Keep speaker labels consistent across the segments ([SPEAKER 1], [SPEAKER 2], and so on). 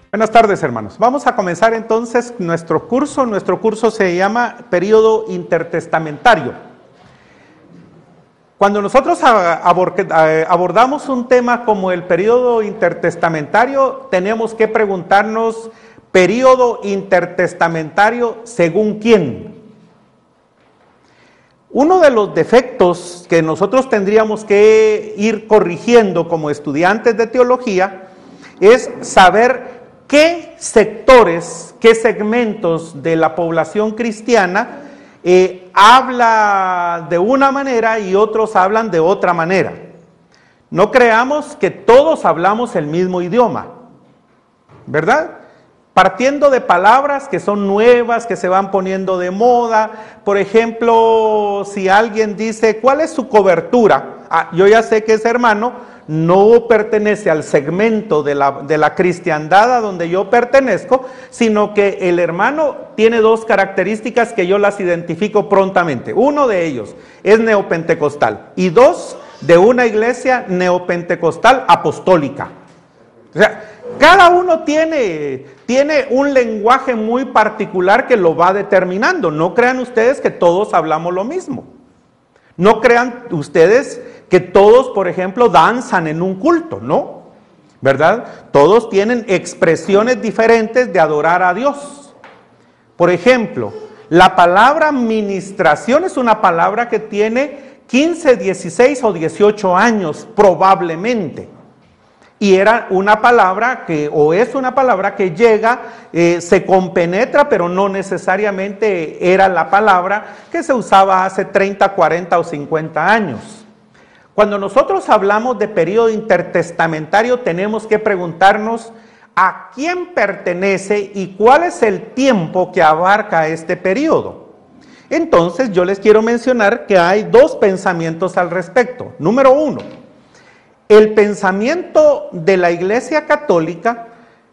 [SPEAKER 1] Buenas tardes, hermanos. Vamos a comenzar entonces nuestro curso. Nuestro curso se llama Período Intertestamentario. Cuando nosotros abordamos un tema como el período intertestamentario, tenemos que preguntarnos, ¿período intertestamentario según quién? Uno de los defectos que nosotros tendríamos que ir corrigiendo como estudiantes de teología es saber qué sectores, qué segmentos de la población cristiana habla de una manera y otros hablan de otra manera. No creamos que todos hablamos el mismo idioma, ¿verdad? Partiendo de palabras que son nuevas, que se van poniendo de moda. Por ejemplo, si alguien dice, ¿cuál es su cobertura? Yo ya sé que ese hermano no pertenece al segmento de la cristiandad a donde yo pertenezco, sino que el hermano tiene dos características que yo las identifico prontamente. Uno de ellos es neopentecostal y dos, de una iglesia neopentecostal apostólica. O sea, cada uno tiene un lenguaje muy particular que lo va determinando. No crean ustedes que todos hablamos lo mismo. No crean ustedes que todos, por ejemplo, danzan en un culto, ¿no? ¿Verdad? Todos tienen expresiones diferentes de adorar a Dios. Por ejemplo, la palabra ministración es una palabra que tiene 15, 16 o 18 años, probablemente. Y era una palabra es una palabra que llega, se compenetra, pero no necesariamente era la palabra que se usaba hace 30, 40 o 50 años. Cuando nosotros hablamos de período intertestamentario, tenemos que preguntarnos a quién pertenece y cuál es el tiempo que abarca este periodo. Entonces, yo les quiero mencionar que hay dos pensamientos al respecto. Número uno, el pensamiento de la Iglesia Católica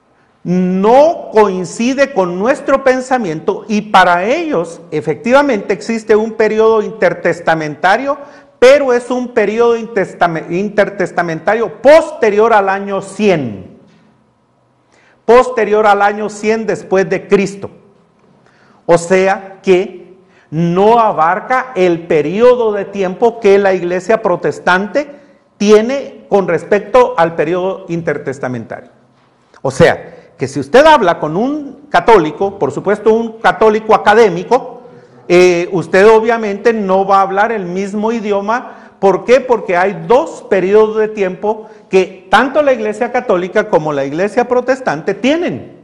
[SPEAKER 1] no coincide con nuestro pensamiento y para ellos efectivamente existe un periodo intertestamentario, pero es un periodo intertestamentario posterior al año 100. Posterior al año 100 después de Cristo. O sea que no abarca el periodo de tiempo que la Iglesia protestante tiene con respecto al periodo intertestamentario. O sea, que si usted habla con un católico, por supuesto un católico académico, usted obviamente no va a hablar el mismo idioma. ¿Por qué? Porque hay dos periodos de tiempo que tanto la Iglesia Católica como la Iglesia Protestante tienen.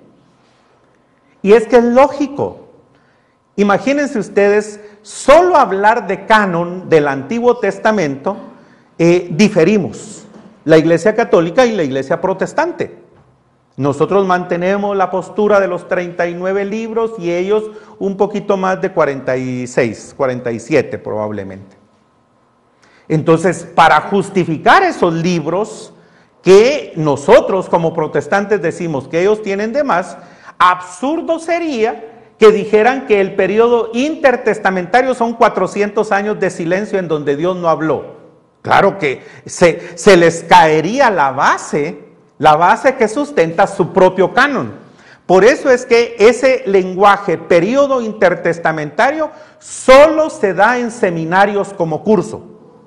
[SPEAKER 1] Y es que es lógico. Imagínense ustedes, solo hablar de canon del Antiguo Testamento, diferimos, la Iglesia Católica y la Iglesia Protestante. Nosotros mantenemos la postura de los 39 libros y ellos un poquito más de 46, 47 probablemente. Entonces, para justificar esos libros que nosotros como protestantes decimos que ellos tienen de más, absurdo sería que dijeran que el periodo intertestamentario son 400 años de silencio en donde Dios no habló. Claro que se les caería la base que sustenta su propio canon. Por eso es que ese lenguaje, período intertestamentario, solo se da en seminarios como curso.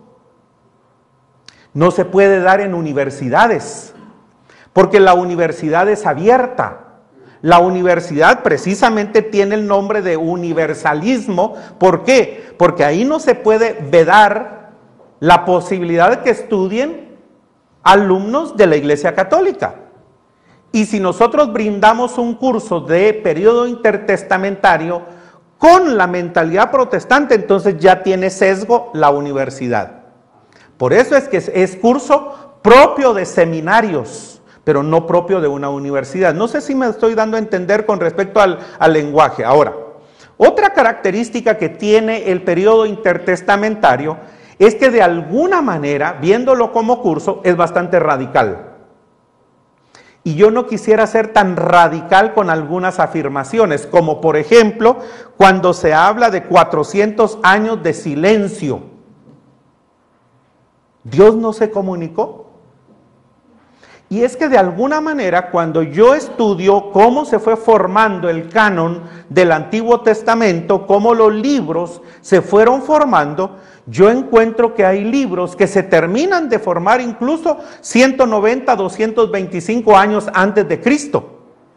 [SPEAKER 1] No se puede dar en universidades, porque la universidad es abierta. La universidad precisamente tiene el nombre de universalismo. ¿Por qué? Porque ahí no se puede vedar la posibilidad de que estudien alumnos de la Iglesia Católica. Y si nosotros brindamos un curso de periodo intertestamentario con la mentalidad protestante, entonces ya tiene sesgo la universidad. Por eso es que es curso propio de seminarios, pero no propio de una universidad. No sé si me estoy dando a entender con respecto al lenguaje. Ahora, otra característica que tiene el periodo intertestamentario es que de alguna manera, viéndolo como curso, es bastante radical. Y yo no quisiera ser tan radical con algunas afirmaciones, como por ejemplo, cuando se habla de 400 años de silencio. ¿Dios no se comunicó? Y es que de alguna manera, cuando yo estudio cómo se fue formando el canon del Antiguo Testamento, cómo los libros se fueron formando, yo encuentro que hay libros que se terminan de formar incluso 190, 225 años antes de Cristo.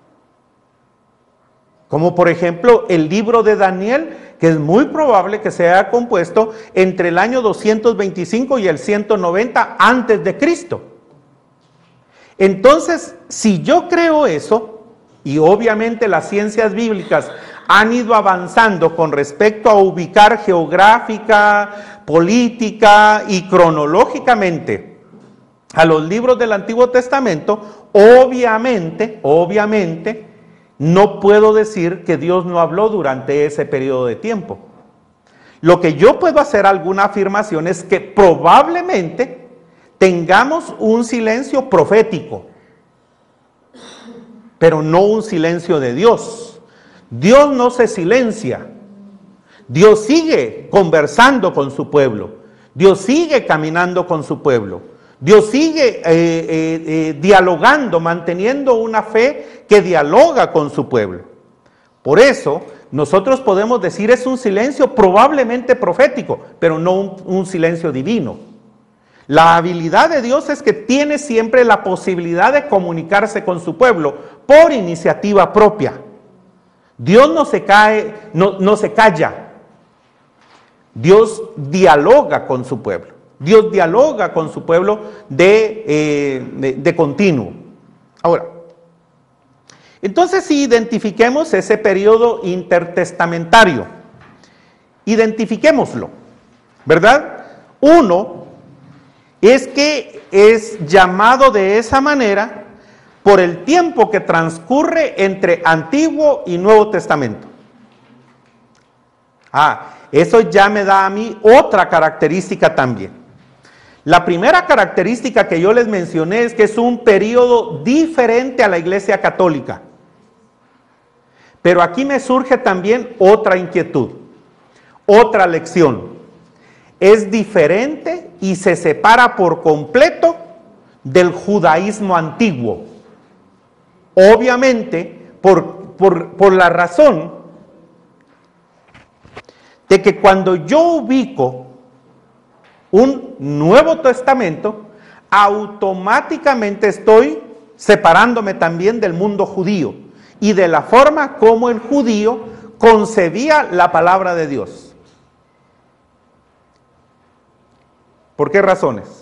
[SPEAKER 1] Como por ejemplo el libro de Daniel, que es muy probable que se haya compuesto entre el año 225 y el 190 antes de Cristo. Entonces, si yo creo eso, y obviamente las ciencias bíblicas han ido avanzando con respecto a ubicar geográfica, política y cronológicamente a los libros del Antiguo Testamento, obviamente, no puedo decir que Dios no habló durante ese periodo de tiempo. Lo que yo puedo hacer alguna afirmación es que probablemente tengamos un silencio profético, pero no un silencio de Dios. Dios no se silencia. Dios sigue conversando con su pueblo. Dios sigue caminando con su pueblo. Dios sigue dialogando, manteniendo una fe que dialoga con su pueblo. Por eso, nosotros podemos decir es un silencio probablemente profético, pero no un silencio divino. La habilidad de Dios es que tiene siempre la posibilidad de comunicarse con su pueblo por iniciativa propia. Dios no se calla. Dios dialoga con su pueblo. Dios dialoga con su pueblo de continuo. Ahora, entonces si identifiquemos ese periodo intertestamentario, identifiquémoslo, ¿verdad? Uno es que es llamado de esa manera por el tiempo que transcurre entre Antiguo y Nuevo Testamento. Eso ya me da a mí otra característica también. La primera característica que yo les mencioné es que es un periodo diferente a la Iglesia Católica. Pero aquí me surge también otra inquietud, otra lección. Es diferente y se separa por completo del judaísmo antiguo. Obviamente, por la razón de que cuando yo ubico un Nuevo Testamento, automáticamente estoy separándome también del mundo judío y de la forma como el judío concebía la palabra de Dios. ¿Por qué razones?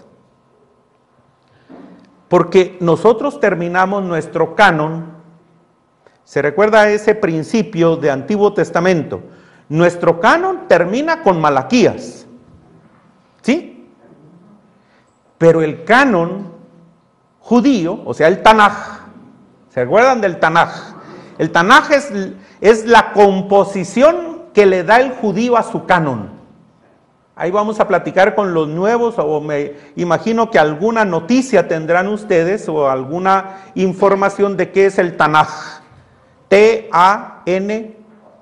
[SPEAKER 1] Porque nosotros terminamos nuestro canon. ¿Se recuerda ese principio de Antiguo Testamento? Nuestro canon termina con Malaquías, ¿sí? Pero el canon judío, o sea el Tanaj, ¿se acuerdan del Tanaj? El Tanaj es la composición que le da el judío a su canon. Ahí vamos a platicar con los nuevos, o me imagino que alguna noticia tendrán ustedes o alguna información de qué es el Tanaj. T-A-N-A-J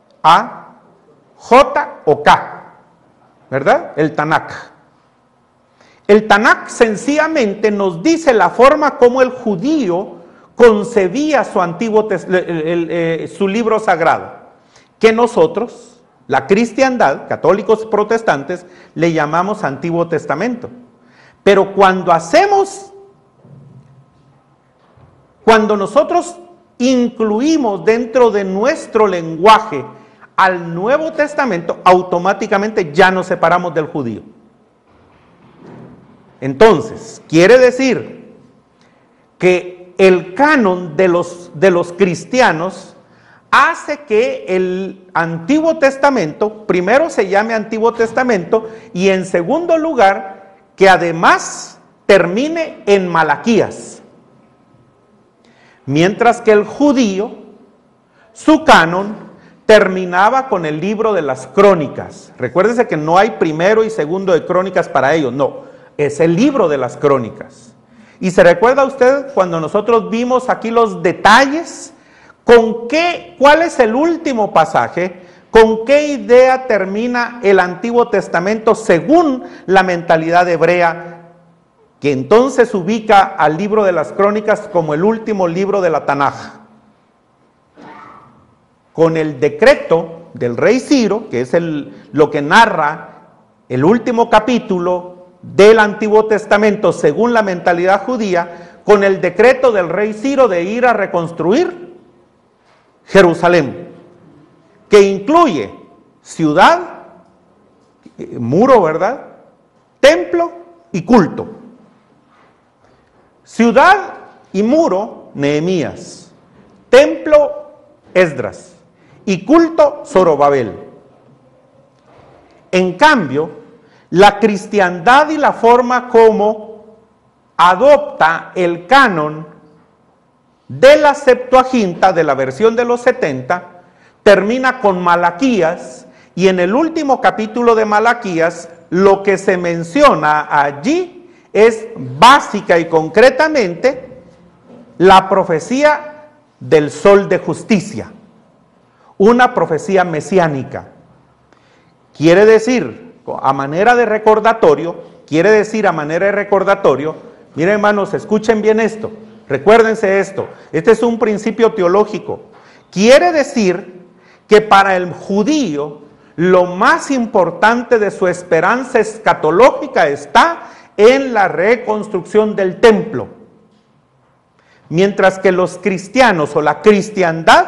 [SPEAKER 1] o K, ¿verdad? El Tanaj. El Tanaj sencillamente nos dice la forma como el judío concebía su libro sagrado, que nosotros, la cristiandad, católicos protestantes, le llamamos Antiguo Testamento. Pero cuando nosotros incluimos dentro de nuestro lenguaje al Nuevo Testamento, automáticamente ya nos separamos del judío. Entonces, quiere decir que el canon de los cristianos hace que el Antiguo Testamento, primero se llame Antiguo Testamento, y en segundo lugar, que además termine en Malaquías. Mientras que el judío, su canon, terminaba con el libro de las Crónicas. Recuérdese que no hay primero y segundo de Crónicas para ellos, no, es el libro de las Crónicas. Y se recuerda usted cuando nosotros vimos aquí los detalles, ¿cuál es el último pasaje? ¿Con qué idea termina el Antiguo Testamento según la mentalidad hebrea que entonces ubica al libro de las Crónicas como el último libro de la Tanaj. Con el decreto del rey Ciro, que es lo que narra el último capítulo del Antiguo Testamento según la mentalidad judía, con el decreto del rey Ciro de ir a reconstruir Jerusalén, que incluye ciudad, muro, ¿verdad?, templo y culto. Ciudad y muro, Nehemías. Templo, Esdras. Y culto, Zorobabel. En cambio, la cristiandad y la forma como adopta el canon de la Septuaginta, de la versión de los 70, termina con Malaquías, y en el último capítulo de Malaquías, lo que se menciona allí es básica y concretamente la profecía del sol de justicia, una profecía mesiánica. Quiere decir, a manera de recordatorio, miren hermanos, escuchen bien esto, recuérdense esto, este es un principio teológico. Quiere decir que para el judío lo más importante de su esperanza escatológica está en la reconstrucción del templo, mientras que los cristianos o la cristiandad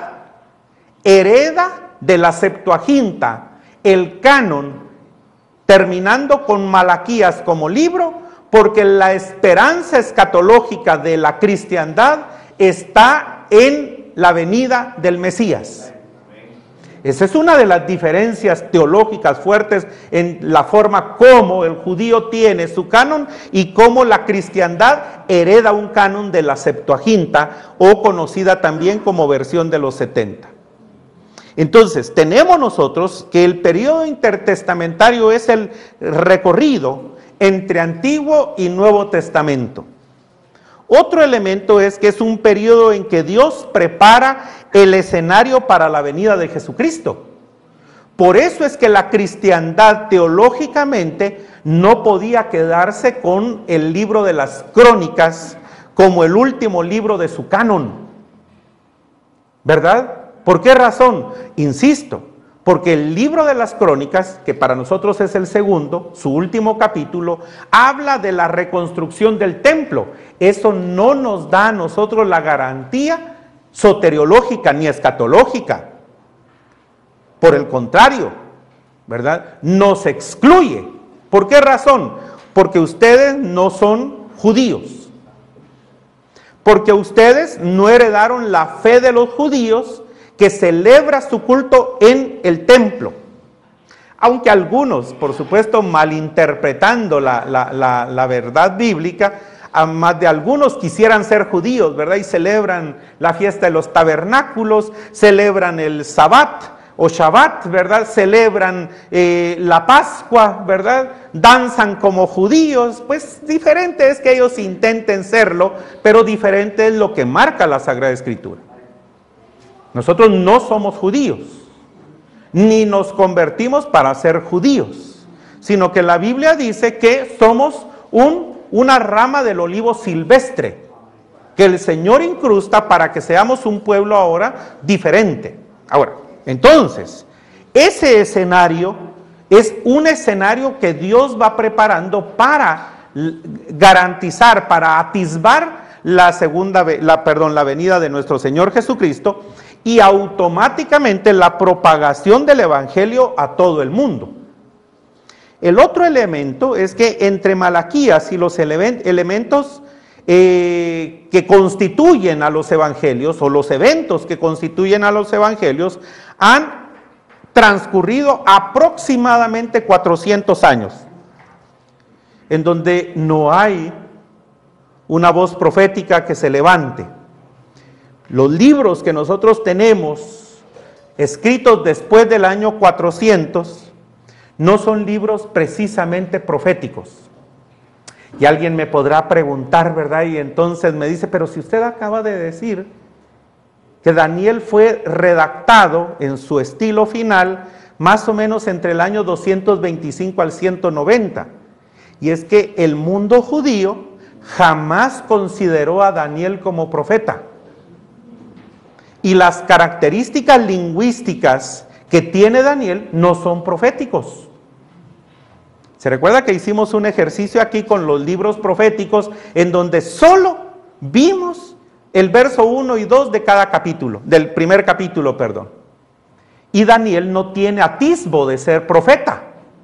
[SPEAKER 1] hereda de la Septuaginta el canon, terminando con Malaquías como libro, porque la esperanza escatológica de la cristiandad está en la venida del Mesías. Esa es una de las diferencias teológicas fuertes en la forma como el judío tiene su canon y cómo la cristiandad hereda un canon de la Septuaginta, o conocida también como versión de los 70. Entonces, tenemos nosotros que el periodo intertestamentario es el recorrido entre Antiguo y Nuevo Testamento. Otro elemento es que es un periodo en que Dios prepara el escenario para la venida de Jesucristo. Por eso es que la cristiandad teológicamente no podía quedarse con el libro de las Crónicas como el último libro de su canon, ¿verdad? ¿Por qué razón? Insisto, porque el libro de las Crónicas, que para nosotros es el segundo, su último capítulo, habla de la reconstrucción del templo. Eso no nos da a nosotros la garantía soteriológica ni escatológica. Por el contrario, ¿verdad?, nos excluye. ¿Por qué razón? Porque ustedes no son judíos. Porque ustedes no heredaron la fe de los judíos, que celebra su culto en el templo. Aunque algunos, por supuesto, malinterpretando la verdad bíblica, más de algunos quisieran ser judíos, ¿verdad? Y celebran la fiesta de los tabernáculos, celebran el Sabbat o Shabbat, ¿verdad? Celebran la Pascua, ¿verdad? Danzan como judíos. Pues diferente es que ellos intenten serlo, pero diferente es lo que marca la Sagrada Escritura. Nosotros no somos judíos, ni nos convertimos para ser judíos, sino que la Biblia dice que somos una rama del olivo silvestre, que el Señor incrusta para que seamos un pueblo ahora diferente. Ahora, entonces, ese escenario es un escenario que Dios va preparando para garantizar, para atisbar la venida de nuestro Señor Jesucristo, y automáticamente la propagación del Evangelio a todo el mundo. El otro elemento es que entre Malaquías y los elementos que constituyen a los evangelios, o los eventos que constituyen a los evangelios, han transcurrido aproximadamente 400 años, en donde no hay una voz profética que se levante. Los libros que nosotros tenemos escritos después del año 400 no son libros precisamente proféticos. Y alguien me podrá preguntar, ¿verdad? Y entonces me dice, pero si usted acaba de decir que Daniel fue redactado en su estilo final más o menos entre el año 225 al 190. Y es que el mundo judío jamás consideró a Daniel como profeta. Y las características lingüísticas que tiene Daniel no son proféticos. ¿Se recuerda que hicimos un ejercicio aquí con los libros proféticos en donde solo vimos el verso 1 y 2 de cada capítulo, del primer capítulo, perdón? Y Daniel no tiene atisbo de ser profeta,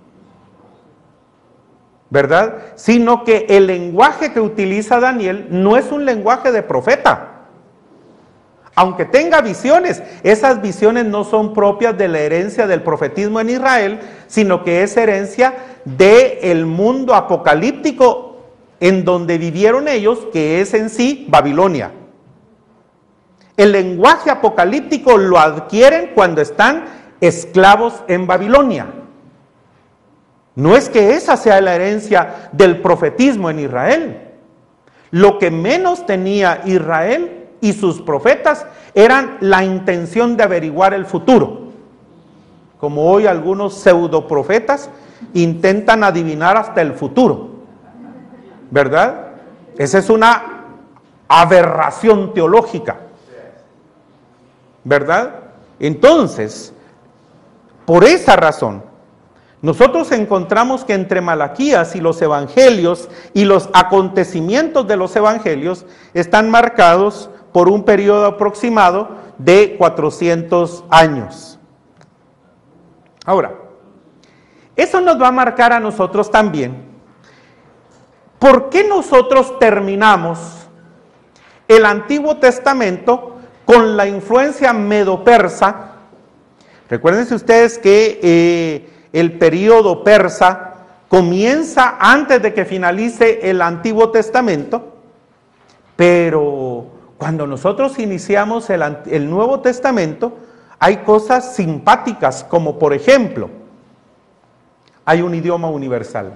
[SPEAKER 1] ¿verdad? Sino que el lenguaje que utiliza Daniel no es un lenguaje de profeta. Aunque tenga visiones, esas visiones no son propias de la herencia del profetismo en Israel, sino que es herencia del mundo apocalíptico en donde vivieron ellos, que es en sí Babilonia. El lenguaje apocalíptico lo adquieren cuando están esclavos en Babilonia. No es que esa sea la herencia del profetismo en Israel. Lo que menos tenía Israel y sus profetas eran la intención de averiguar el futuro. Como hoy algunos pseudoprofetas intentan adivinar hasta el futuro, ¿verdad? Esa es una aberración teológica, ¿verdad? Entonces, por esa razón, nosotros encontramos que entre Malaquías y los evangelios y los acontecimientos de los evangelios están marcados por un periodo aproximado de 400 años. Ahora, eso nos va a marcar a nosotros también. ¿Por qué nosotros terminamos el Antiguo Testamento con la influencia medo-persa? Recuérdense ustedes que el periodo persa comienza antes de que finalice el Antiguo Testamento, pero cuando nosotros iniciamos el Nuevo Testamento, hay cosas simpáticas, como por ejemplo, hay un idioma universal.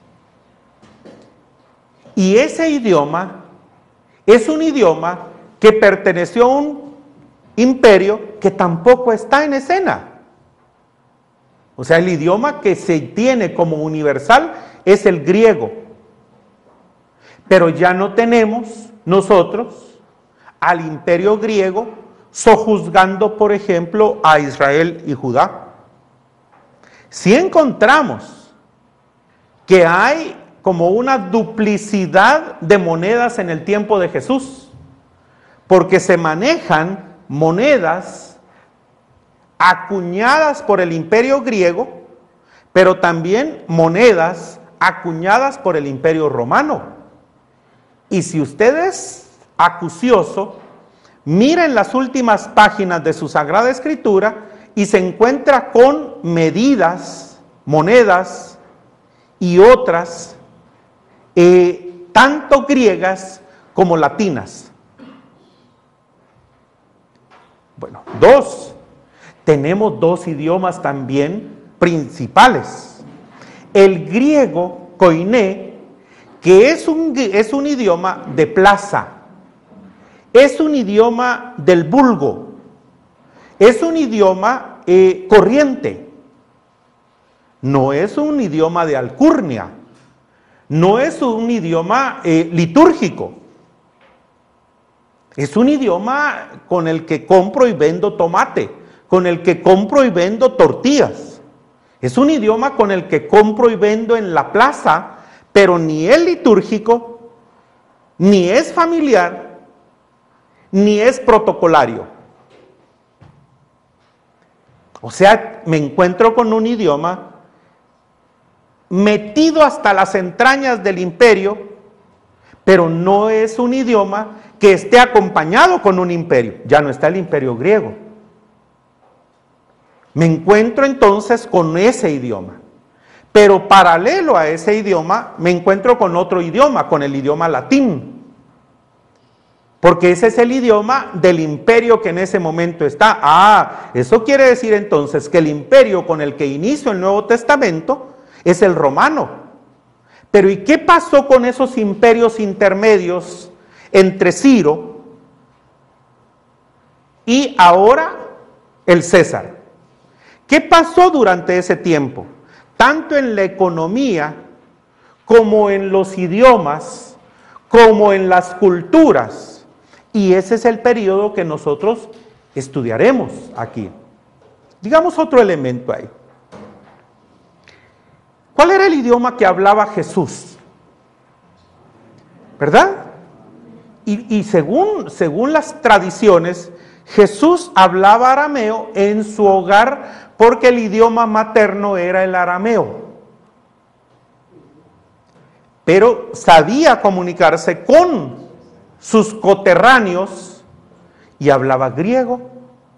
[SPEAKER 1] Y ese idioma es un idioma que perteneció a un imperio que tampoco está en escena. O sea, el idioma que se tiene como universal es el griego. Pero ya no tenemos nosotros al imperio griego sojuzgando, por ejemplo, a Israel y Judá. Si encontramos que hay como una duplicidad de monedas en el tiempo de Jesús, porque se manejan monedas acuñadas por el imperio griego, pero también monedas acuñadas por el imperio romano. Y si usted es acucioso, miren las últimas páginas de su Sagrada Escritura y se encuentra con medidas, monedas y otras, tanto griegas como latinas. Bueno, tenemos dos idiomas también principales. El griego koiné, que es un idioma de plaza, es un idioma del vulgo, es un idioma corriente, no es un idioma de alcurnia, no es un idioma litúrgico, es un idioma con el que compro y vendo tomate, con el que compro y vendo tortillas, es un idioma con el que compro y vendo en la plaza, pero ni es litúrgico, ni es familiar, ni es protocolario. O sea, me encuentro con un idioma metido hasta las entrañas del imperio, pero no es un idioma que esté acompañado con un imperio. Ya no está el imperio griego. Me encuentro entonces con ese idioma. Pero paralelo a ese idioma, me encuentro con otro idioma, con el idioma latín. Porque ese es el idioma del imperio que en ese momento está. Eso quiere decir entonces que el imperio con el que inició el Nuevo Testamento es el romano. Pero ¿y qué pasó con esos imperios intermedios entre Ciro y ahora el César? ¿Qué pasó durante ese tiempo? Tanto en la economía como en los idiomas, como en las culturas. Y ese es el periodo que nosotros estudiaremos aquí. Digamos otro elemento ahí. ¿Cuál era el idioma que hablaba Jesús? ¿Verdad? Y según las tradiciones, Jesús hablaba arameo en su hogar porque el idioma materno era el arameo. Pero sabía comunicarse con sus coterráneos y hablaba griego.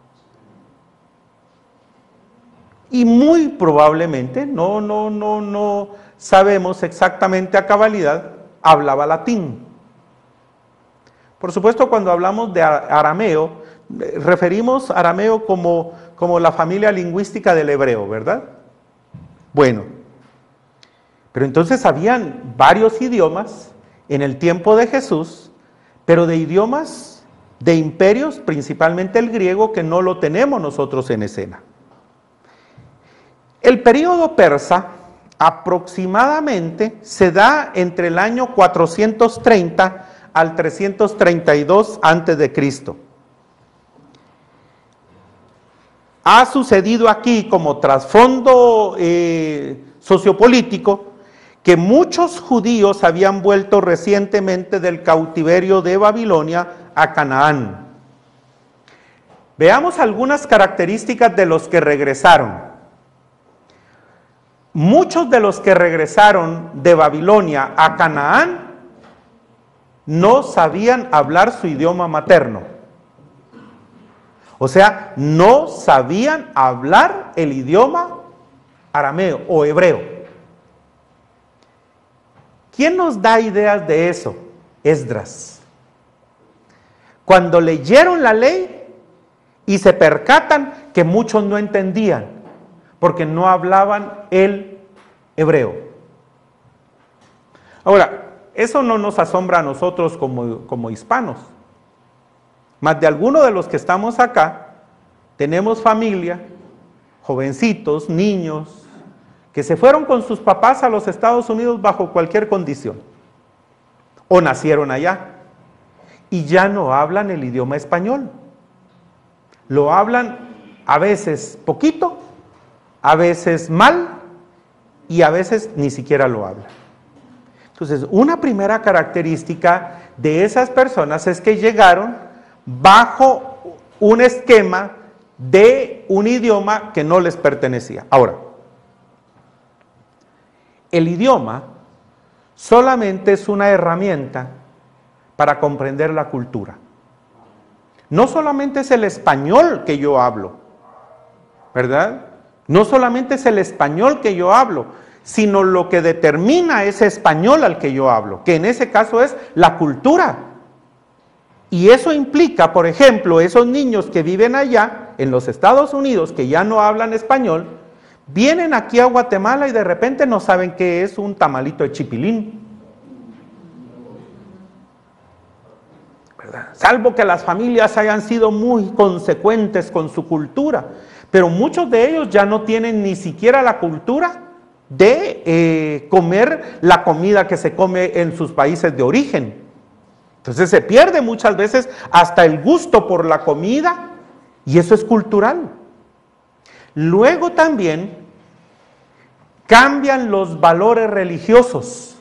[SPEAKER 1] Y muy probablemente, no sabemos exactamente a cabalidad, hablaba latín. Por supuesto, cuando hablamos de arameo, referimos arameo como la familia lingüística del hebreo, ¿verdad? Bueno, pero entonces habían varios idiomas en el tiempo de Jesús, pero de idiomas, de imperios, principalmente el griego, que no lo tenemos nosotros en escena. El período persa aproximadamente se da entre el año 430 al 332 antes de Cristo. Ha sucedido aquí como trasfondo sociopolítico que muchos judíos habían vuelto recientemente del cautiverio de Babilonia a Canaán. Veamos algunas características de los que regresaron. Muchos de los que regresaron de Babilonia a Canaán no sabían hablar su idioma materno. O sea, no sabían hablar el idioma arameo o hebreo. ¿Quién nos da ideas de eso? Esdras. Cuando leyeron la ley y se percatan que muchos no entendían, porque no hablaban el hebreo. Ahora, eso no nos asombra a nosotros como hispanos. Más de algunos de los que estamos acá, tenemos familia, jovencitos, niños, que se fueron con sus papás a los Estados Unidos bajo cualquier condición, o nacieron allá, y ya no hablan el idioma español. Lo hablan a veces poquito, a veces mal, y a veces ni siquiera lo hablan. Entonces, una primera característica de esas personas es que llegaron bajo un esquema de un idioma que no les pertenecía. Ahora, el idioma solamente es una herramienta para comprender la cultura. No solamente es el español que yo hablo, ¿verdad? No solamente es el español que yo hablo, sino lo que determina ese español al que yo hablo, que en ese caso es la cultura. Y eso implica, por ejemplo, esos niños que viven allá, en los Estados Unidos, que ya no hablan español, vienen aquí a Guatemala y de repente no saben qué es un tamalito de chipilín. ¿Verdad? Salvo que las familias hayan sido muy consecuentes con su cultura, pero muchos de ellos ya no tienen ni siquiera la cultura de comer la comida que se come en sus países de origen. Entonces se pierde muchas veces hasta el gusto por la comida, y eso es cultural. Luego también cambian los valores religiosos.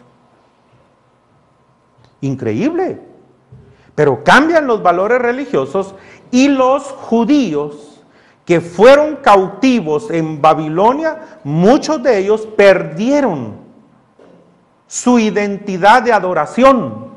[SPEAKER 1] Increíble. Pero cambian los valores religiosos, y los judíos que fueron cautivos en Babilonia, muchos de ellos perdieron su identidad de adoración.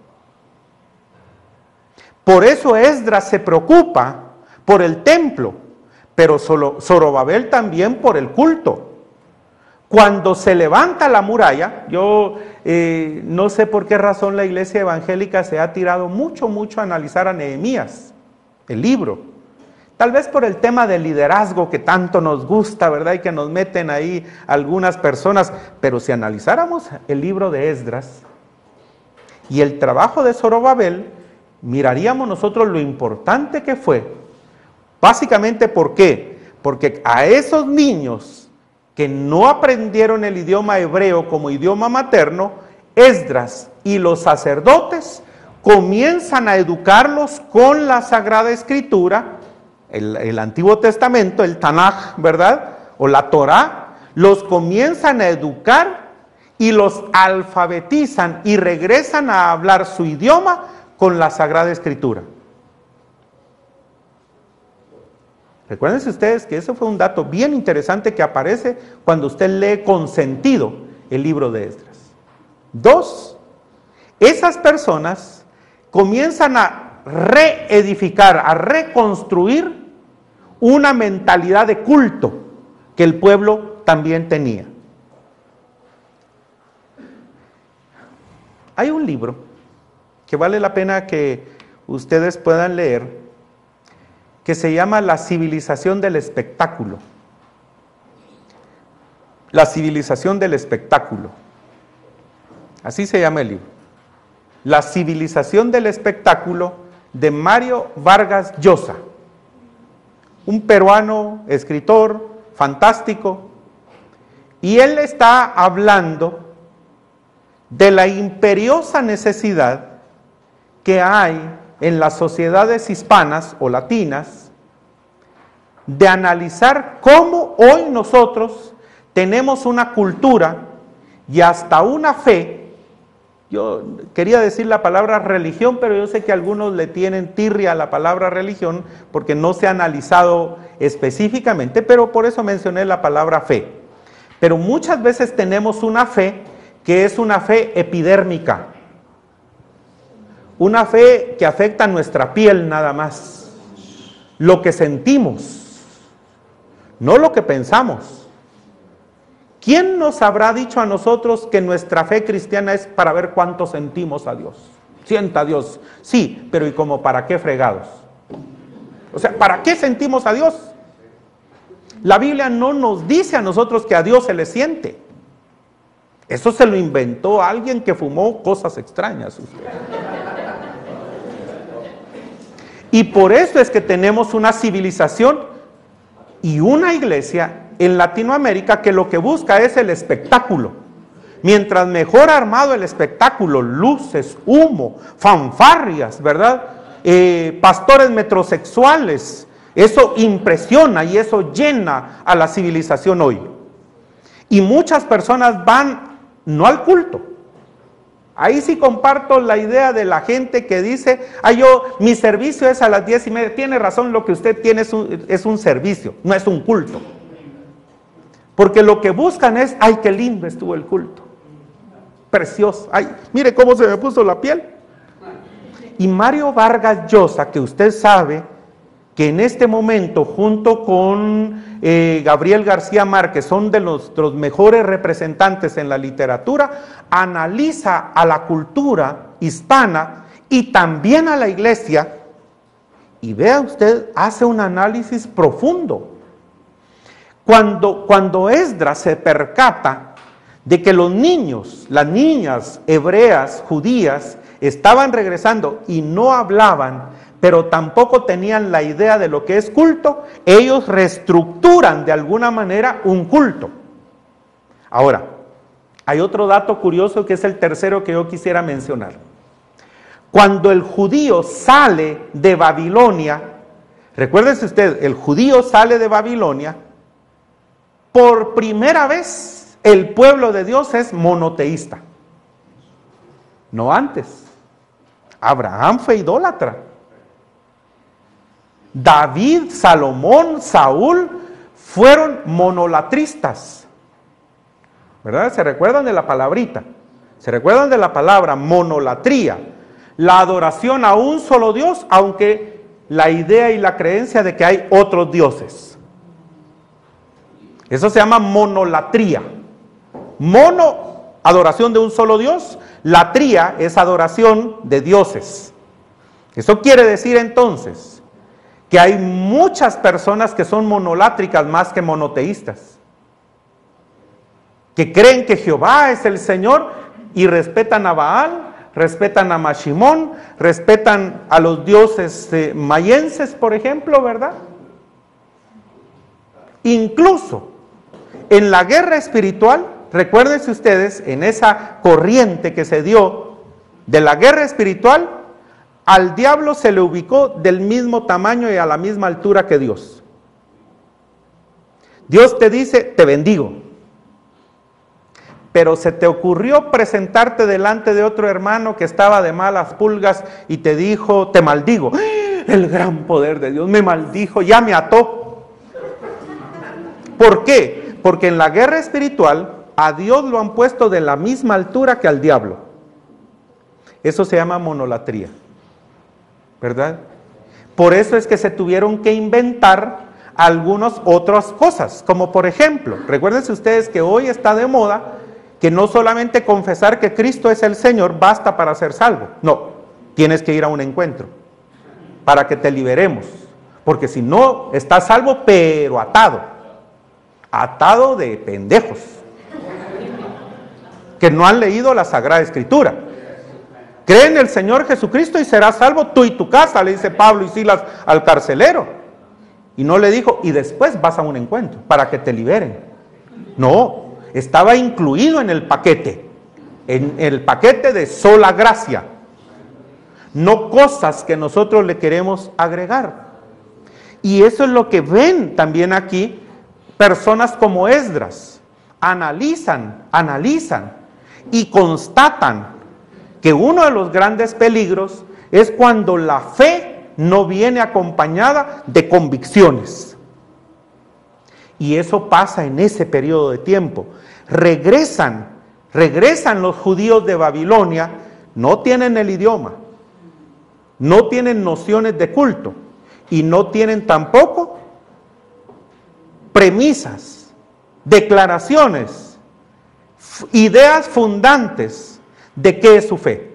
[SPEAKER 1] Por eso Esdras se preocupa por el templo, pero Zorobabel también por el culto. Cuando se levanta la muralla, yo no sé por qué razón la iglesia evangélica se ha tirado mucho a analizar a Nehemías, el libro. Tal vez por el tema del liderazgo que tanto nos gusta, ¿verdad? Y que nos meten ahí algunas personas. Pero si analizáramos el libro de Esdras y el trabajo de Zorobabel, miraríamos nosotros lo importante que fue. Básicamente, ¿por qué? Porque a esos niños que no aprendieron el idioma hebreo como idioma materno, Esdras y los sacerdotes comienzan a educarlos con la Sagrada Escritura, el Antiguo Testamento, el Tanaj, ¿verdad? O la Torá, los comienzan a educar y los alfabetizan y regresan a hablar su idioma con la Sagrada Escritura. Recuérdense ustedes que eso fue un dato bien interesante que aparece cuando usted lee con sentido el libro de Esdras. 2, esas personas comienzan a reedificar, a reconstruir una mentalidad de culto que el pueblo también tenía. Hay un libro que vale la pena que ustedes puedan leer, que se llama La civilización del espectáculo. La civilización del espectáculo. Así se llama el libro. La civilización del espectáculo, de Mario Vargas Llosa. Un peruano, escritor, fantástico. Y él está hablando de la imperiosa necesidad que hay en las sociedades hispanas o latinas de analizar cómo hoy nosotros tenemos una cultura y hasta una fe. Yo quería decir la palabra religión, pero yo sé que algunos le tienen tirria a la palabra religión porque no se ha analizado específicamente, pero por eso mencioné la palabra fe. Pero muchas veces tenemos una fe que es una fe epidérmica, una fe que afecta nuestra piel nada más, lo que sentimos, no lo que pensamos. ¿Quién nos habrá dicho a nosotros que nuestra fe cristiana es para ver cuánto sentimos a Dios? Sienta a Dios, sí, pero ¿y como para qué fregados? O sea, ¿para qué sentimos a Dios? La Biblia no nos dice a nosotros que a Dios se le siente. Eso se lo inventó alguien que fumó cosas extrañas. Y por eso es que tenemos una civilización y una iglesia en Latinoamérica que lo que busca es el espectáculo. Mientras mejor armado el espectáculo, luces, humo, fanfarrias, ¿verdad? Pastores metrosexuales, eso impresiona y eso llena a la civilización hoy. Y muchas personas van no al culto. Ahí sí comparto la idea de la gente que dice, mi servicio es a las 10:30. Tiene razón, lo que usted tiene es un servicio, no es un culto. Porque lo que buscan es, ¡ay, qué lindo estuvo el culto! Precioso. ¡Ay, mire cómo se me puso la piel! Y Mario Vargas Llosa, que usted sabe que en este momento, junto con Gabriel García Márquez, son de los mejores representantes en la literatura, analiza a la cultura hispana y también a la iglesia, y vea usted, hace un análisis profundo. Cuando Esdras se percata de que los niños, las niñas hebreas, judías, estaban regresando y no hablaban, pero tampoco tenían la idea de lo que es culto, ellos reestructuran de alguna manera un culto. Ahora, hay otro dato curioso que es el tercero que yo quisiera mencionar. Cuando el judío sale de Babilonia, recuérdese usted, el judío sale de Babilonia, por primera vez el pueblo de Dios es monoteísta. No antes. Abraham fue idólatra. David, Salomón, Saúl fueron monolatristas. ¿Verdad? ¿Se recuerdan de la palabrita? ¿Se recuerdan de la palabra monolatría? La adoración a un solo Dios, aunque la idea y la creencia de que hay otros dioses. Eso se llama monolatría. Mono, adoración de un solo Dios. Latría es adoración de dioses. Eso quiere decir entonces que hay muchas personas que son monolátricas más que monoteístas, que creen que Jehová es el Señor y respetan a Baal, respetan a Mashimón, respetan a los dioses mayenses, por ejemplo, ¿verdad? Incluso en la guerra espiritual, recuérdense ustedes, en esa corriente que se dio de la guerra espiritual, al diablo se le ubicó del mismo tamaño y a la misma altura que Dios. Dios te dice, te bendigo. Pero se te ocurrió presentarte delante de otro hermano que estaba de malas pulgas y te dijo, te maldigo. El gran poder de Dios me maldijo, ya me ató. ¿Por qué? Porque en la guerra espiritual a Dios lo han puesto de la misma altura que al diablo. Eso se llama monolatría, ¿verdad? Por eso es que se tuvieron que inventar algunas otras cosas, como por ejemplo, recuérdense ustedes que hoy está de moda que no solamente confesar que Cristo es el Señor basta para ser salvo. No, tienes que ir a un encuentro para que te liberemos, porque si no, estás salvo pero atado de pendejos que no han leído la Sagrada Escritura. Cree en el Señor Jesucristo y serás salvo tú y tu casa, le dice Pablo y Silas al carcelero. Y no le dijo, y después vas a un encuentro para que te liberen. No, estaba incluido en el paquete de sola gracia. No cosas que nosotros le queremos agregar. Y eso es lo que ven también aquí personas como Esdras. Analizan y constatan que uno de los grandes peligros es cuando la fe no viene acompañada de convicciones. Y eso pasa en ese periodo de tiempo. Regresan los judíos de Babilonia, no tienen el idioma, no tienen nociones de culto y no tienen tampoco premisas, declaraciones, ideas fundantes de qué es su fe.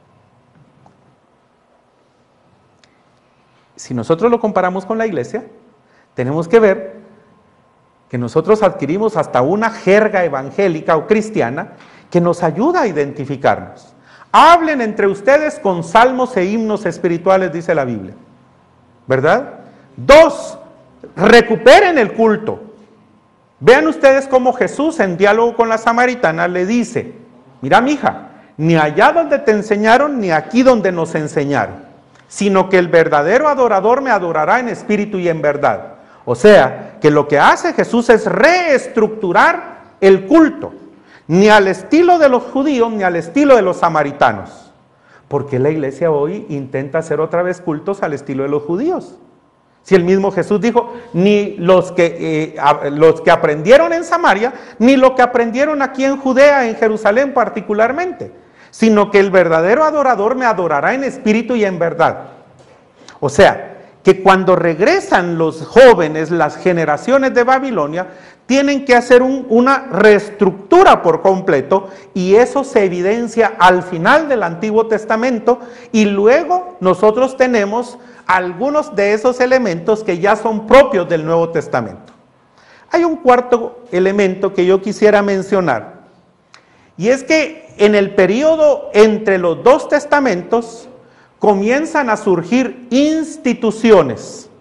[SPEAKER 1] Si nosotros lo comparamos con la iglesia, tenemos que ver que nosotros adquirimos hasta una jerga evangélica o cristiana que nos ayuda a identificarnos. Hablen entre ustedes con salmos e himnos espirituales, dice la Biblia, ¿verdad? 2, recuperen el culto. Vean ustedes cómo Jesús en diálogo con la samaritana le dice, mira mija, ni allá donde te enseñaron ni aquí donde nos enseñaron, sino que el verdadero adorador me adorará en espíritu y en verdad. O sea, que lo que hace Jesús es reestructurar el culto, ni al estilo de los judíos, ni al estilo de los samaritanos. Porque la iglesia hoy intenta hacer otra vez cultos al estilo de los judíos. Si el mismo Jesús dijo, ni los que aprendieron en Samaria, ni lo que aprendieron aquí en Judea, en Jerusalén particularmente, sino que el verdadero adorador me adorará en espíritu y en verdad. O sea, que cuando regresan los jóvenes, las generaciones de Babilonia, tienen que hacer una reestructura por completo, y eso se evidencia al final del Antiguo Testamento, y luego nosotros tenemos algunos de esos elementos que ya son propios del Nuevo Testamento. Hay un cuarto elemento que yo quisiera mencionar, y es que en el periodo entre los dos testamentos comienzan a surgir instituciones,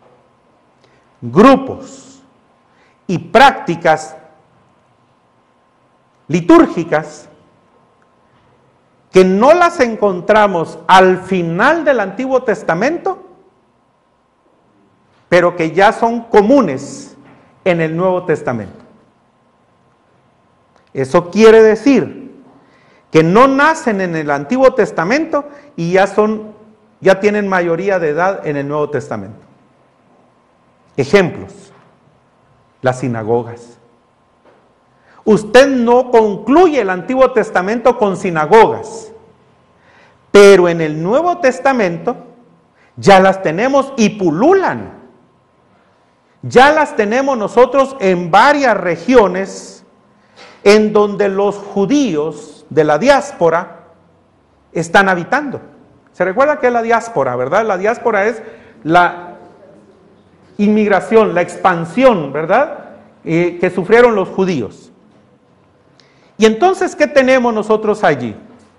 [SPEAKER 1] grupos y prácticas litúrgicas que no las encontramos al final del Antiguo Testamento, pero que ya son comunes en el Nuevo Testamento. Eso quiere decir que no nacen en el Antiguo Testamento y ya tienen mayoría de edad en el Nuevo Testamento. Ejemplos: las sinagogas. Usted no concluye el Antiguo Testamento con sinagogas, pero en el Nuevo Testamento ya las tenemos y pululan. Ya las tenemos nosotros en varias regiones en donde los judíos de la diáspora están habitando. Se recuerda que es la diáspora, ¿verdad? La diáspora es la inmigración, la expansión, ¿verdad? Que sufrieron los judíos. Y entonces, ¿qué tenemos nosotros allí?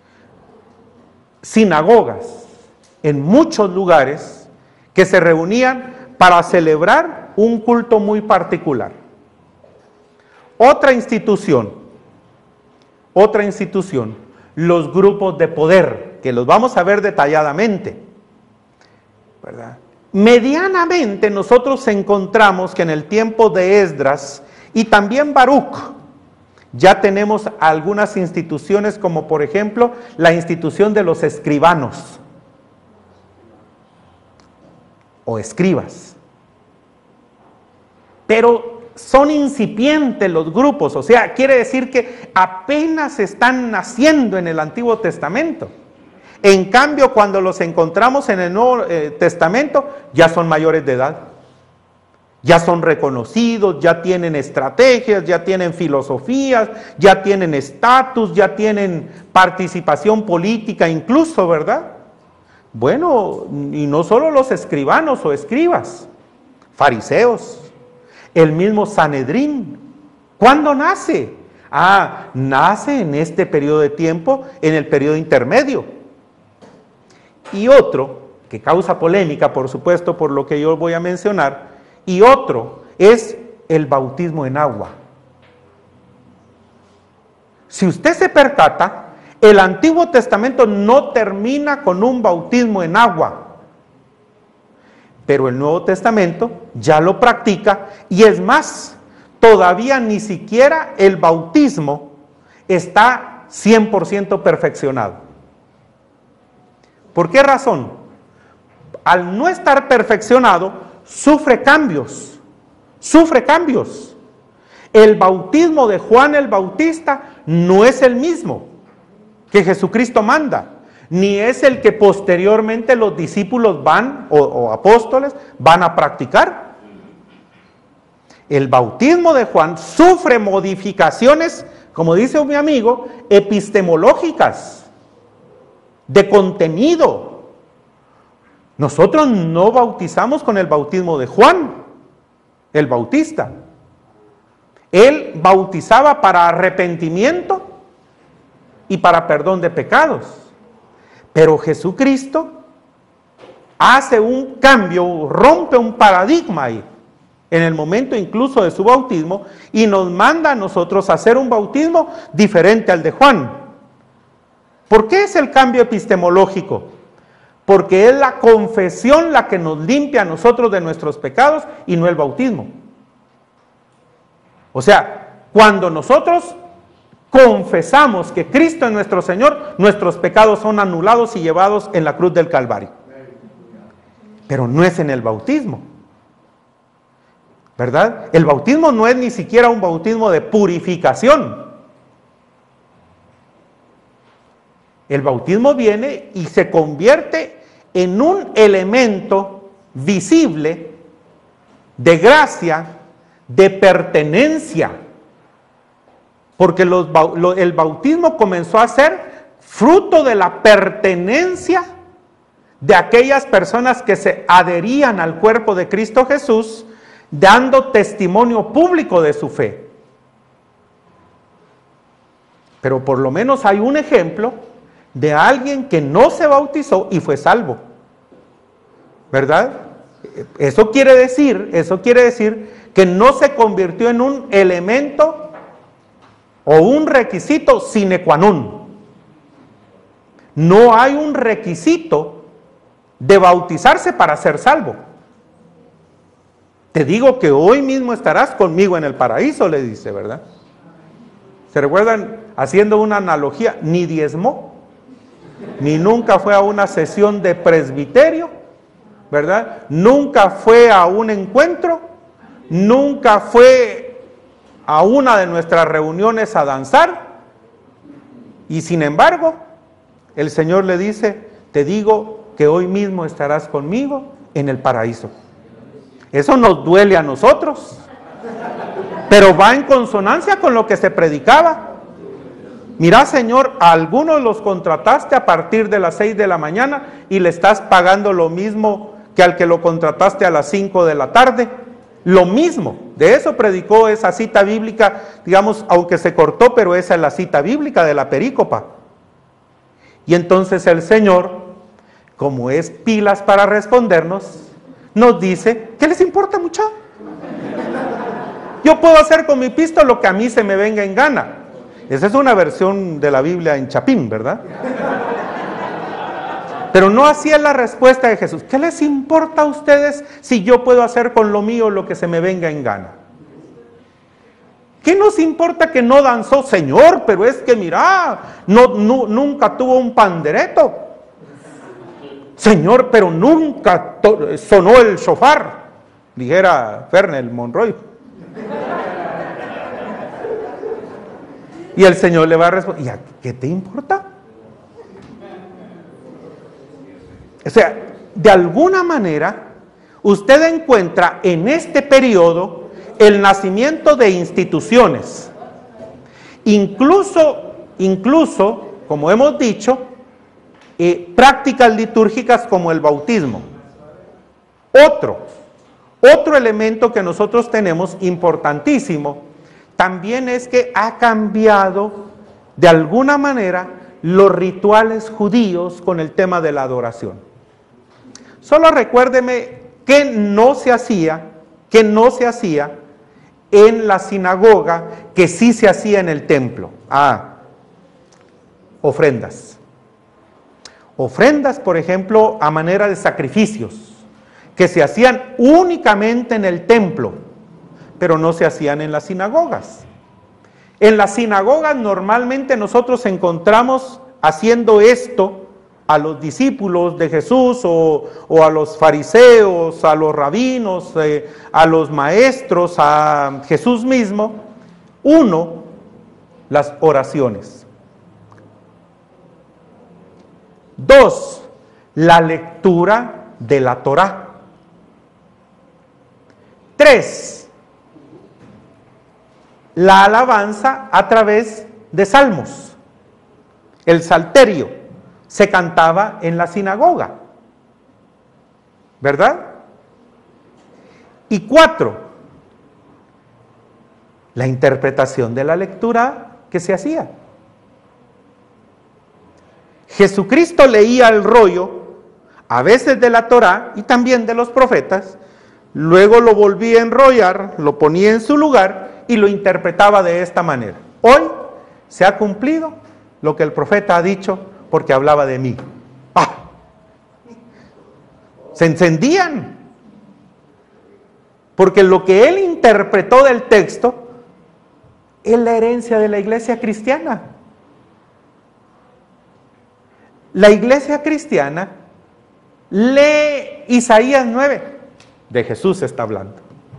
[SPEAKER 1] Sinagogas en muchos lugares que se reunían para celebrar un culto muy particular. Otra institución, los grupos de poder, que los vamos a ver detalladamente, ¿verdad? Medianamente nosotros encontramos que en el tiempo de Esdras y también Baruch, ya tenemos algunas instituciones como por ejemplo la institución de los escribanos o escribas. Pero son incipientes los grupos, o sea, quiere decir que apenas están naciendo en el Antiguo Testamento. En cambio, cuando los encontramos en el Nuevo Testamento, ya son mayores de edad. Ya son reconocidos, ya tienen estrategias, ya tienen filosofías, ya tienen estatus, ya tienen participación política incluso, ¿verdad? Bueno, y no solo los escribanos o escribas, fariseos, el mismo Sanedrín. ¿Cuándo nace? Nace en este periodo de tiempo, en el periodo intermedio. Y otro, que causa polémica, por supuesto, por lo que yo voy a mencionar, y otro es el bautismo en agua. Si usted se percata, el Antiguo Testamento no termina con un bautismo en agua, pero el Nuevo Testamento ya lo practica, y es más, todavía ni siquiera el bautismo está 100% perfeccionado. ¿Por qué razón? Al no estar perfeccionado, sufre cambios. El bautismo de Juan el Bautista no es el mismo que Jesucristo manda, ni es el que posteriormente los discípulos van, o apóstoles, van a practicar. El bautismo de Juan sufre modificaciones, como dice mi amigo, epistemológicas, de contenido. Nosotros no bautizamos con el bautismo de Juan el Bautista. Él bautizaba para arrepentimiento y para perdón de pecados. Pero Jesucristo hace un cambio, rompe un paradigma ahí, en el momento incluso de su bautismo, y nos manda a nosotros a hacer un bautismo diferente al de Juan. ¿Por qué es el cambio epistemológico? Porque es la confesión la que nos limpia a nosotros de nuestros pecados y no el bautismo. O sea, cuando nosotros confesamos que Cristo es nuestro Señor, nuestros pecados son anulados y llevados en la cruz del Calvario. Pero no es en el bautismo, ¿verdad? El bautismo no es ni siquiera un bautismo de purificación. El bautismo viene y se convierte en un elemento visible de gracia, de pertenencia, porque el bautismo comenzó a ser fruto de la pertenencia de aquellas personas que se adherían al cuerpo de Cristo Jesús, dando testimonio público de su fe. Pero por lo menos hay un ejemplo de alguien que no se bautizó y fue salvo, ¿verdad? Eso quiere decir que no se convirtió en un elemento o un requisito sine qua non. No hay un requisito de bautizarse para ser salvo. Te digo que hoy mismo estarás conmigo en el paraíso, le dice, ¿verdad? ¿Se recuerdan? Haciendo una analogía, ni diezmó, ni nunca fue a una sesión de presbiterio, ¿verdad? Nunca fue a un encuentro, nunca fue a una de nuestras reuniones a danzar, y sin embargo, el Señor le dice, te digo que hoy mismo estarás conmigo en el paraíso. Eso nos duele a nosotros, pero va en consonancia con lo que se predicaba. Mira, Señor, a algunos los contrataste a partir de las 6 de la mañana y le estás pagando lo mismo que al que lo contrataste a las 5 de la tarde. Lo mismo. De eso predicó esa cita bíblica, digamos, aunque se cortó, pero esa es la cita bíblica de la perícopa. Y entonces el Señor, como es pilas para respondernos, nos dice, ¿qué les importa, muchacho? Yo puedo hacer con mi pisto lo que a mí se me venga en gana. Esa es una versión de la Biblia en chapín, ¿verdad? Pero no así es la respuesta de Jesús. ¿Qué les importa a ustedes si yo puedo hacer con lo mío lo que se me venga en gana? ¿Qué nos importa que no danzó? Señor, pero es que mira, nunca tuvo un pandereto. Señor, pero nunca sonó el shofar, dijera Fernel Monroy. Y el Señor le va a responder, ¿y a qué te importa? O sea, de alguna manera, usted encuentra en este periodo el nacimiento de instituciones, incluso, como hemos dicho, prácticas litúrgicas como el bautismo. Otro elemento que nosotros tenemos importantísimo también es que ha cambiado de alguna manera los rituales judíos con el tema de la adoración. Solo recuérdeme que no se hacía en la sinagoga, que sí se hacía en el templo. Ofrendas. Ofrendas, por ejemplo, a manera de sacrificios, que se hacían únicamente en el templo, pero no se hacían en las sinagogas. En las sinagogas normalmente nosotros encontramos haciendo esto a los discípulos de Jesús o a los fariseos, a los rabinos, a los maestros, a Jesús mismo. Uno, las oraciones. Dos, la lectura de la Torá. Tres, la alabanza a través de salmos. El salterio se cantaba en la sinagoga, ¿verdad? Y cuatro, la interpretación de la lectura que se hacía. Jesucristo leía el rollo, a veces de la Torá y también de los profetas, luego lo volvía a enrollar, lo ponía en su lugar y lo interpretaba de esta manera. Hoy se ha cumplido lo que el profeta ha dicho porque hablaba de mí. Se encendían, porque lo que él interpretó del texto es la herencia de la iglesia cristiana. La iglesia cristiana lee Isaías 9, de Jesús se está hablando.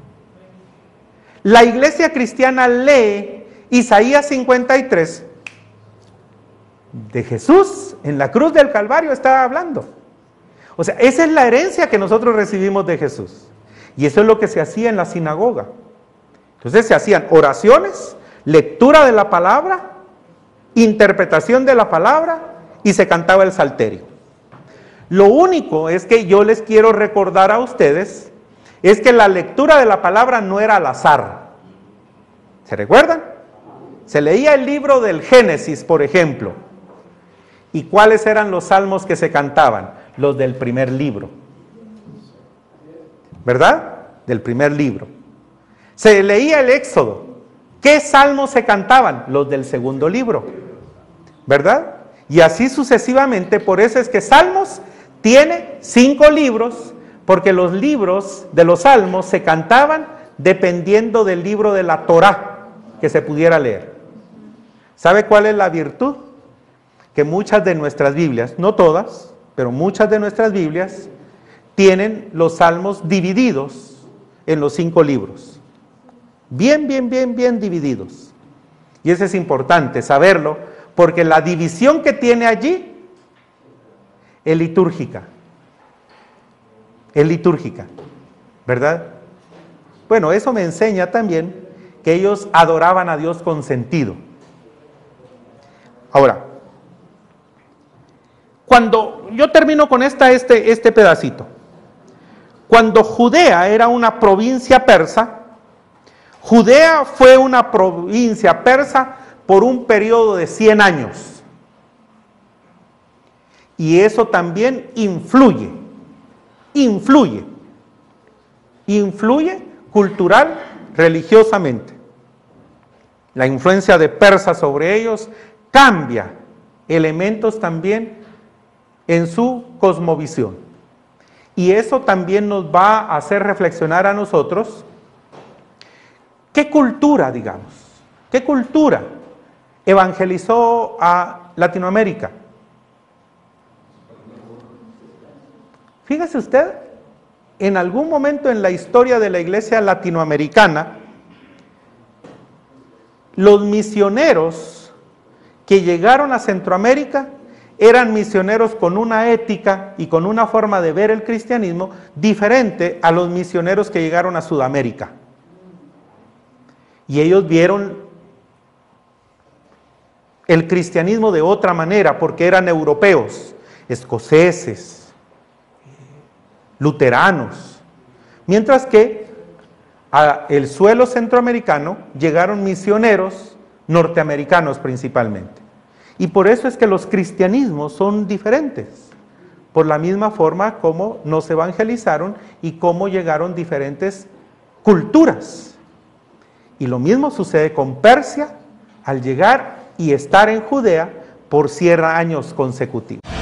[SPEAKER 1] La iglesia cristiana lee Isaías 53, de Jesús en la cruz del Calvario estaba hablando. O sea, esa es la herencia que nosotros recibimos de Jesús. Y eso es lo que se hacía en la sinagoga. Entonces se hacían oraciones, lectura de la palabra, interpretación de la palabra y se cantaba el salterio. Lo único es que yo les quiero recordar a ustedes es que la lectura de la palabra no era al azar. ¿Se recuerdan? Se leía el libro del Génesis, por ejemplo. ¿Y cuáles eran los salmos que se cantaban? Los del primer libro. ¿Verdad? Del primer libro. Se leía el Éxodo. ¿Qué salmos se cantaban? Los del segundo libro. ¿Verdad? Y así sucesivamente. Por eso es que Salmos tiene 5 libros, porque los libros de los salmos se cantaban dependiendo del libro de la Torá que se pudiera leer. ¿Sabe cuál es la virtud? Que muchas de nuestras Biblias, no todas, pero muchas de nuestras Biblias tienen los salmos divididos en los 5 libros. Bien divididos. Y eso es importante saberlo, porque la división que tiene allí es litúrgica. Es litúrgica, ¿verdad? Bueno, eso me enseña también que ellos adoraban a Dios con sentido. Ahora, cuando yo termino con este pedacito, cuando Judea era una provincia persa, Judea fue una provincia persa por un periodo de 100 años. Y eso también influye cultural, religiosamente. la influencia de Persa sobre ellos, cambia elementos también en su cosmovisión. Y eso también nos va a hacer reflexionar a nosotros, ¿qué cultura, digamos? ¿Qué cultura evangelizó a Latinoamérica? Fíjese usted, en algún momento en la historia de la iglesia latinoamericana, los misioneros que llegaron a Centroamérica eran misioneros con una ética y con una forma de ver el cristianismo diferente a los misioneros que llegaron a Sudamérica. Y ellos vieron el cristianismo de otra manera porque eran europeos, escoceses, luteranos, mientras que al suelo centroamericano llegaron misioneros norteamericanos principalmente. Y por eso es que los cristianismos son diferentes, por la misma forma como nos evangelizaron y cómo llegaron diferentes culturas. Y lo mismo sucede con Persia al llegar y estar en Judea por 100 años consecutivos.